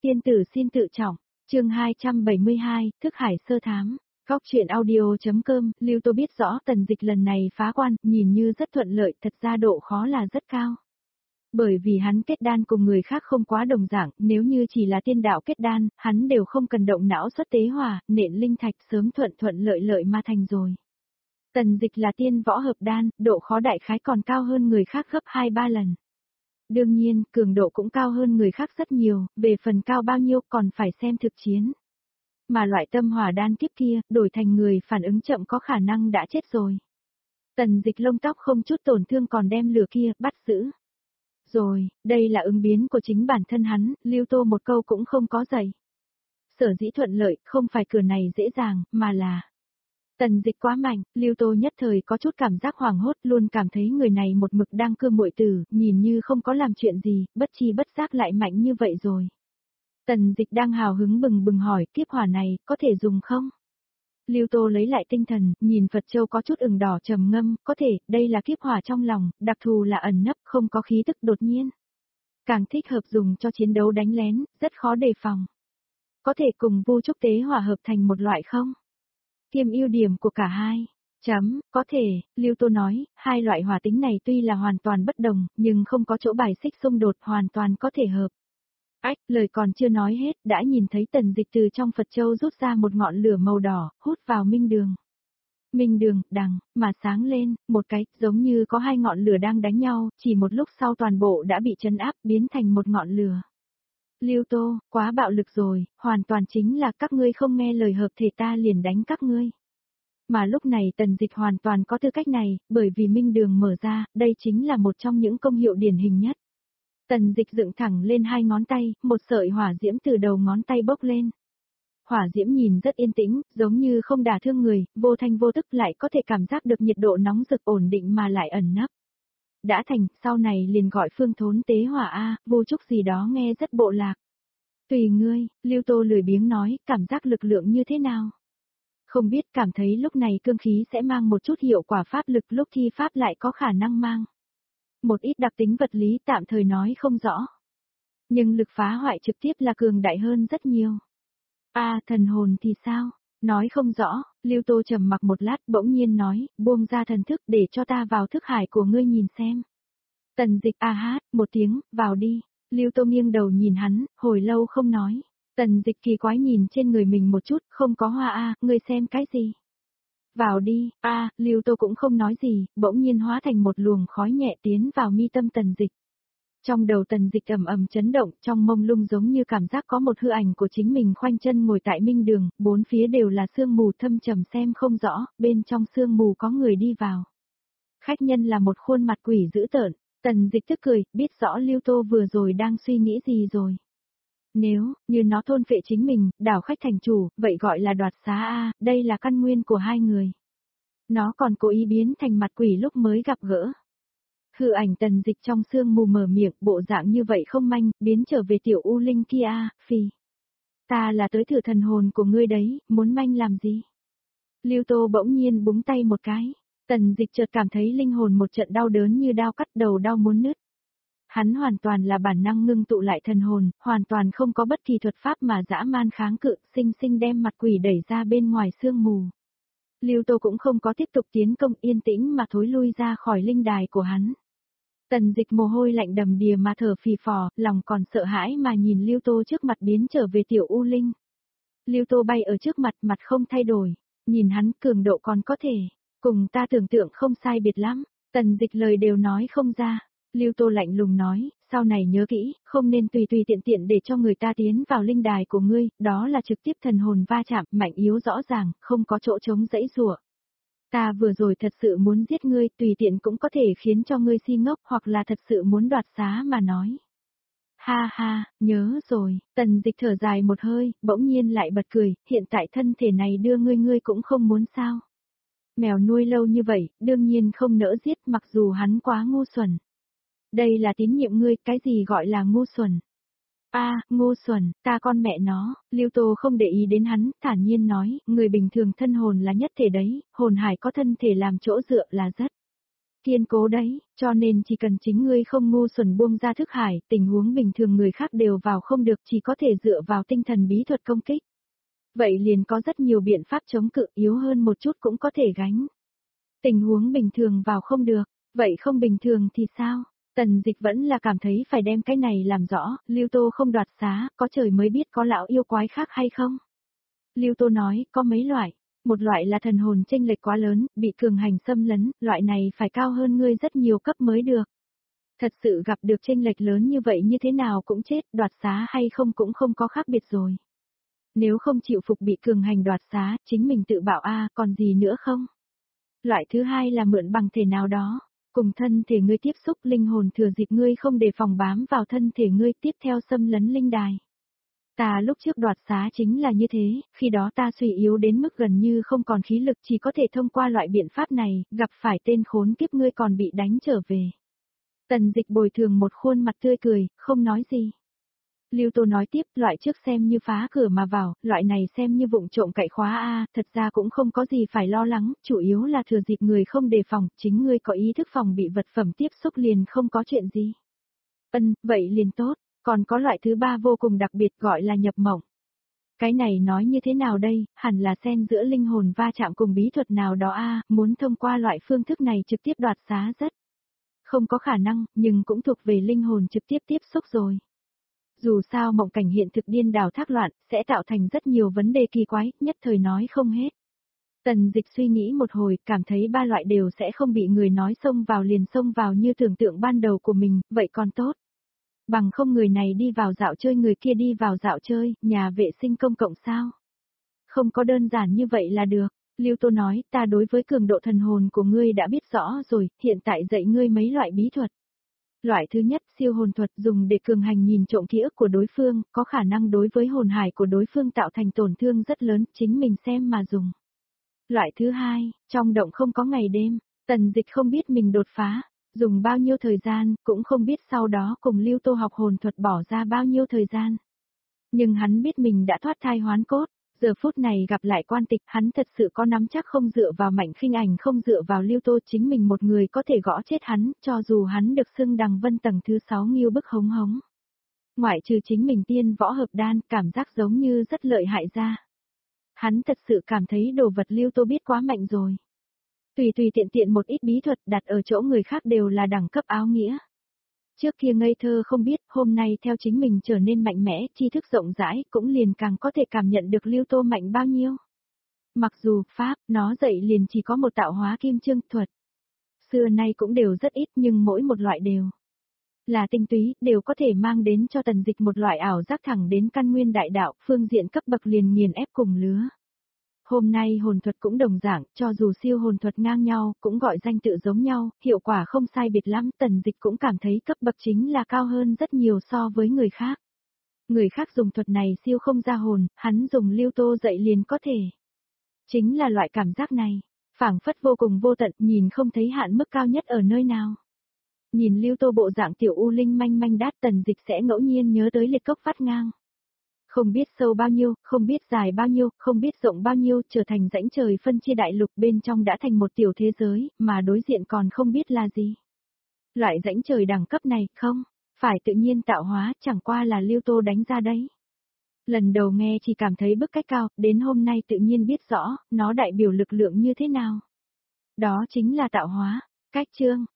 Tiên tử xin tự trọng, chương 272, Thức Hải sơ thám. Góc truyện audio.com, Lưu Tô biết rõ Tần Dịch lần này phá quan, nhìn như rất thuận lợi, thật ra độ khó là rất cao. Bởi vì hắn kết đan cùng người khác không quá đồng dạng, nếu như chỉ là tiên đạo kết đan, hắn đều không cần động não xuất tế hỏa, nện linh thạch sớm thuận thuận lợi lợi ma thành rồi. Tần Dịch là tiên võ hợp đan, độ khó đại khái còn cao hơn người khác gấp 2-3 lần. Đương nhiên, cường độ cũng cao hơn người khác rất nhiều, về phần cao bao nhiêu còn phải xem thực chiến. Mà loại tâm hỏa đan kiếp kia, đổi thành người phản ứng chậm có khả năng đã chết rồi. Tần Dịch lông tóc không chút tổn thương còn đem lửa kia, bắt giữ. Rồi, đây là ứng biến của chính bản thân hắn, Lưu Tô một câu cũng không có dạy. Sở dĩ thuận lợi, không phải cửa này dễ dàng, mà là... Tần Dịch quá mạnh, Lưu Tô nhất thời có chút cảm giác hoảng hốt, luôn cảm thấy người này một mực đang cưa muội tử, nhìn như không có làm chuyện gì, bất chi bất giác lại mạnh như vậy rồi. Tần Dịch đang hào hứng bừng bừng hỏi, kiếp hỏa này, có thể dùng không? Lưu Tô lấy lại tinh thần, nhìn Phật Châu có chút ửng đỏ trầm ngâm, có thể, đây là kiếp hỏa trong lòng, đặc thù là ẩn nấp, không có khí tức đột nhiên. Càng thích hợp dùng cho chiến đấu đánh lén, rất khó đề phòng. Có thể cùng vu trúc tế hỏa hợp thành một loại không? Kiêm ưu điểm của cả hai. Có thể, Lưu Tô nói, hai loại hỏa tính này tuy là hoàn toàn bất đồng, nhưng không có chỗ bài xích xung đột hoàn toàn có thể hợp. Ách, lời còn chưa nói hết, đã nhìn thấy Tần Dịch từ trong Phật Châu rút ra một ngọn lửa màu đỏ, hút vào minh đường. Minh đường, đằng, mà sáng lên, một cái, giống như có hai ngọn lửa đang đánh nhau, chỉ một lúc sau toàn bộ đã bị trấn áp, biến thành một ngọn lửa. Lưu Tô, quá bạo lực rồi, hoàn toàn chính là các ngươi không nghe lời hợp thể ta liền đánh các ngươi. Mà lúc này Tần Dịch hoàn toàn có tư cách này, bởi vì minh đường mở ra, đây chính là một trong những công hiệu điển hình nhất. Tần Dịch dựng thẳng lên hai ngón tay, một sợi hỏa diễm từ đầu ngón tay bốc lên. Hỏa diễm nhìn rất yên tĩnh, giống như không đả thương người, vô thanh vô tức lại có thể cảm giác được nhiệt độ nóng rực ổn định mà lại ẩn nấp. Đã thành, sau này liền gọi phương thốn tế hỏa A, vô trúc gì đó nghe rất bộ lạc. Tùy ngươi, Lưu Tô lười biếng nói, cảm giác lực lượng như thế nào? Không biết, cảm thấy lúc này cương khí sẽ mang một chút hiệu quả pháp lực, lúc thi pháp lại có khả năng mang. Một ít đặc tính vật lý tạm thời nói không rõ. Nhưng lực phá hoại trực tiếp là cường đại hơn rất nhiều. Thần hồn thì sao? Nói không rõ, Lưu Tô trầm mặc một lát bỗng nhiên nói, buông ra thần thức để cho ta vào thức hải của ngươi nhìn xem. Tần Dịch hát, một tiếng, vào đi. Lưu Tô nghiêng đầu nhìn hắn, hồi lâu không nói. Tần Dịch kỳ quái nhìn trên người mình một chút, không có hoa ngươi xem cái gì? Vào đi, Lưu Tô cũng không nói gì, bỗng nhiên hóa thành một luồng khói nhẹ tiến vào mi tâm Tần Dịch. Trong đầu Tần Dịch ầm ầm chấn động, trong mông lung giống như cảm giác có một hư ảnh của chính mình khoanh chân ngồi tại minh đường, bốn phía đều là sương mù thâm trầm xem không rõ, bên trong sương mù có người đi vào. Khách nhân là một khuôn mặt quỷ dữ tợn, Tần Dịch tức cười, biết rõ Lưu Tô vừa rồi đang suy nghĩ gì rồi. Nếu, như nó thôn phệ chính mình, đảo khách thành chủ, vậy gọi là đoạt xá đây là căn nguyên của hai người. Nó còn cố ý biến thành mặt quỷ lúc mới gặp gỡ. Hư ảnh Tần Dịch trong sương mù mở miệng, bộ dạng như vậy không manh, biến trở về tiểu U Linh kia phi. Ta là tới thử thần hồn của ngươi đấy, muốn manh làm gì? Lưu Tô bỗng nhiên búng tay một cái. Tần Dịch chợt cảm thấy linh hồn một trận đau đớn như đao cắt đầu đau muốn nứt. Hắn hoàn toàn là bản năng ngưng tụ lại thần hồn, hoàn toàn không có bất kỳ thuật pháp mà dã man kháng cự, sinh sinh đem mặt quỷ đẩy ra bên ngoài sương mù. Lưu Tô cũng không có tiếp tục tiến công, yên tĩnh mà thối lui ra khỏi linh đài của hắn. Tần Dịch mồ hôi lạnh đầm đìa mà thở phì phò, lòng còn sợ hãi mà nhìn Lưu Tô trước mặt biến trở về tiểu U Linh. Lưu Tô bay ở trước mặt, mặt không thay đổi, nhìn hắn cường độ còn có thể, cùng ta tưởng tượng không sai biệt lắm. Tần Dịch lời đều nói không ra. Lưu Tô lạnh lùng nói, sau này nhớ kỹ, không nên tùy tùy tiện tiện để cho người ta tiến vào linh đài của ngươi, đó là trực tiếp thần hồn va chạm, mạnh yếu rõ ràng, không có chỗ trống dãy rủa. Ta vừa rồi thật sự muốn giết ngươi, tùy tiện cũng có thể khiến cho ngươi si ngốc, hoặc là thật sự muốn đoạt xá mà nói. Ha, nhớ rồi, Tần Dịch thở dài một hơi, bỗng nhiên lại bật cười, hiện tại thân thể này đưa ngươi cũng không muốn sao. Mèo nuôi lâu như vậy, đương nhiên không nỡ giết mặc dù hắn quá ngu xuẩn. Đây là tín nhiệm ngươi, cái gì gọi là ngu xuẩn? Ngu xuẩn, ta con mẹ nó, Lưu Tô không để ý đến hắn, thản nhiên nói, người bình thường thân hồn là nhất thể đấy, hồn hải có thân thể làm chỗ dựa là rất Kiên cố đấy, cho nên chỉ cần chính ngươi không ngu xuẩn buông ra thức hải, tình huống bình thường người khác đều vào không được, chỉ có thể dựa vào tinh thần bí thuật công kích. Vậy liền có rất nhiều biện pháp chống cự, yếu hơn một chút cũng có thể gánh. Tình huống bình thường vào không được, vậy không bình thường thì sao? Tần Dịch vẫn là cảm thấy phải đem cái này làm rõ, Lưu Tô không đoạt xá, có trời mới biết có lão yêu quái khác hay không? Lưu Tô nói, có mấy loại. Một loại là thần hồn chênh lệch quá lớn, bị cường hành xâm lấn, loại này phải cao hơn ngươi rất nhiều cấp mới được. Thật sự gặp được chênh lệch lớn như vậy như thế nào cũng chết, đoạt xá hay không cũng không có khác biệt rồi. Nếu không chịu phục bị cường hành đoạt xá, chính mình tự bảo còn gì nữa không? Loại thứ hai là mượn bằng thể nào đó, cùng thân thể ngươi tiếp xúc, linh hồn thừa dịp ngươi không đề phòng bám vào thân thể ngươi, tiếp theo xâm lấn linh đài. Ta lúc trước đoạt xá chính là như thế, khi đó ta suy yếu đến mức gần như không còn khí lực, chỉ có thể thông qua loại biện pháp này, gặp phải tên khốn kiếp ngươi còn bị đánh trở về. Tần Dịch bồi thường một khuôn mặt tươi cười, không nói gì. Lưu Tô nói tiếp, loại trước xem như phá cửa mà vào, loại này xem như vụng trộm cậy khóa thật ra cũng không có gì phải lo lắng, chủ yếu là thừa dịp người không đề phòng, chính ngươi có ý thức phòng bị vật phẩm tiếp xúc liền không có chuyện gì. Vậy liền tốt, còn có loại thứ ba vô cùng đặc biệt gọi là nhập mộng. Cái này nói như thế nào đây, hẳn là xen giữa linh hồn va chạm cùng bí thuật nào đó muốn thông qua loại phương thức này trực tiếp đoạt xá rất không có khả năng, nhưng cũng thuộc về linh hồn trực tiếp tiếp xúc rồi. Dù sao mộng cảnh hiện thực điên đảo thác loạn, sẽ tạo thành rất nhiều vấn đề kỳ quái, nhất thời nói không hết. Tần Dịch suy nghĩ một hồi, cảm thấy ba loại đều sẽ không bị người nói xông vào liền xông vào như tưởng tượng ban đầu của mình, vậy còn tốt. Bằng không người này đi vào dạo chơi người kia đi vào dạo chơi, nhà vệ sinh công cộng sao? Không có đơn giản như vậy là được. Lưu Tô nói, ta đối với cường độ thần hồn của ngươi đã biết rõ rồi, hiện tại dạy ngươi mấy loại bí thuật. Loại thứ nhất, siêu hồn thuật dùng để cường hành nhìn trộm ký ức của đối phương, có khả năng đối với hồn hải của đối phương tạo thành tổn thương rất lớn, chính mình xem mà dùng. Loại thứ hai, trong động không có ngày đêm, Tần Dịch không biết mình đột phá, dùng bao nhiêu thời gian, cũng không biết sau đó cùng Lưu Tô học hồn thuật bỏ ra bao nhiêu thời gian. Nhưng hắn biết mình đã thoát thai hoán cốt, giờ phút này gặp lại quan tịch, hắn thật sự có nắm chắc không dựa vào Mạnh Khinh Ảnh, không dựa vào Lưu Tô, chính mình một người có thể gõ chết hắn, cho dù hắn được xưng đằng vân tầng thứ 6 nghiêu bức hống hống. Ngoại trừ chính mình tiên võ hợp đan, cảm giác giống như rất lợi hại ra. Hắn thật sự cảm thấy đồ vật Lưu Tô biết quá mạnh rồi. Tùy tiện tiện một ít bí thuật đặt ở chỗ người khác đều là đẳng cấp áo nghĩa. Trước kia ngây thơ không biết, hôm nay theo chính mình trở nên mạnh mẽ, tri thức rộng rãi, cũng liền càng có thể cảm nhận được Lưu Tô mạnh bao nhiêu. Mặc dù, Pháp, nó dạy liền chỉ có một tạo hóa kim chương thuật. Xưa nay cũng đều rất ít nhưng mỗi một loại đều là tinh túy, đều có thể mang đến cho Tần Dịch một loại ảo giác thẳng đến căn nguyên đại đạo, phương diện cấp bậc liền nghiền ép cùng lứa. Hôm nay hồn thuật cũng đồng dạng, cho dù siêu hồn thuật ngang nhau, cũng gọi danh tự giống nhau, hiệu quả không sai biệt lắm, Tần Dịch cũng cảm thấy cấp bậc chính là cao hơn rất nhiều so với người khác. Người khác dùng thuật này siêu không ra hồn, hắn dùng Lưu Tô dạy liền có thể. Chính là loại cảm giác này, phảng phất vô cùng vô tận, nhìn không thấy hạn mức cao nhất ở nơi nào. Nhìn Lưu Tô bộ dạng tiểu u linh manh manh đát, Tần Dịch sẽ ngẫu nhiên nhớ tới liệt cốc vắt ngang. Không biết sâu bao nhiêu, không biết dài bao nhiêu, không biết rộng bao nhiêu, trở thành rãnh trời phân chia đại lục, bên trong đã thành một tiểu thế giới, mà đối diện còn không biết là gì. Loại rãnh trời đẳng cấp này, không, phải tự nhiên tạo hóa, chẳng qua là Lưu Tô đánh ra đấy. Lần đầu nghe chỉ cảm thấy bức cách cao, đến hôm nay tự nhiên biết rõ, nó đại biểu lực lượng như thế nào. Đó chính là tạo hóa. Cách chương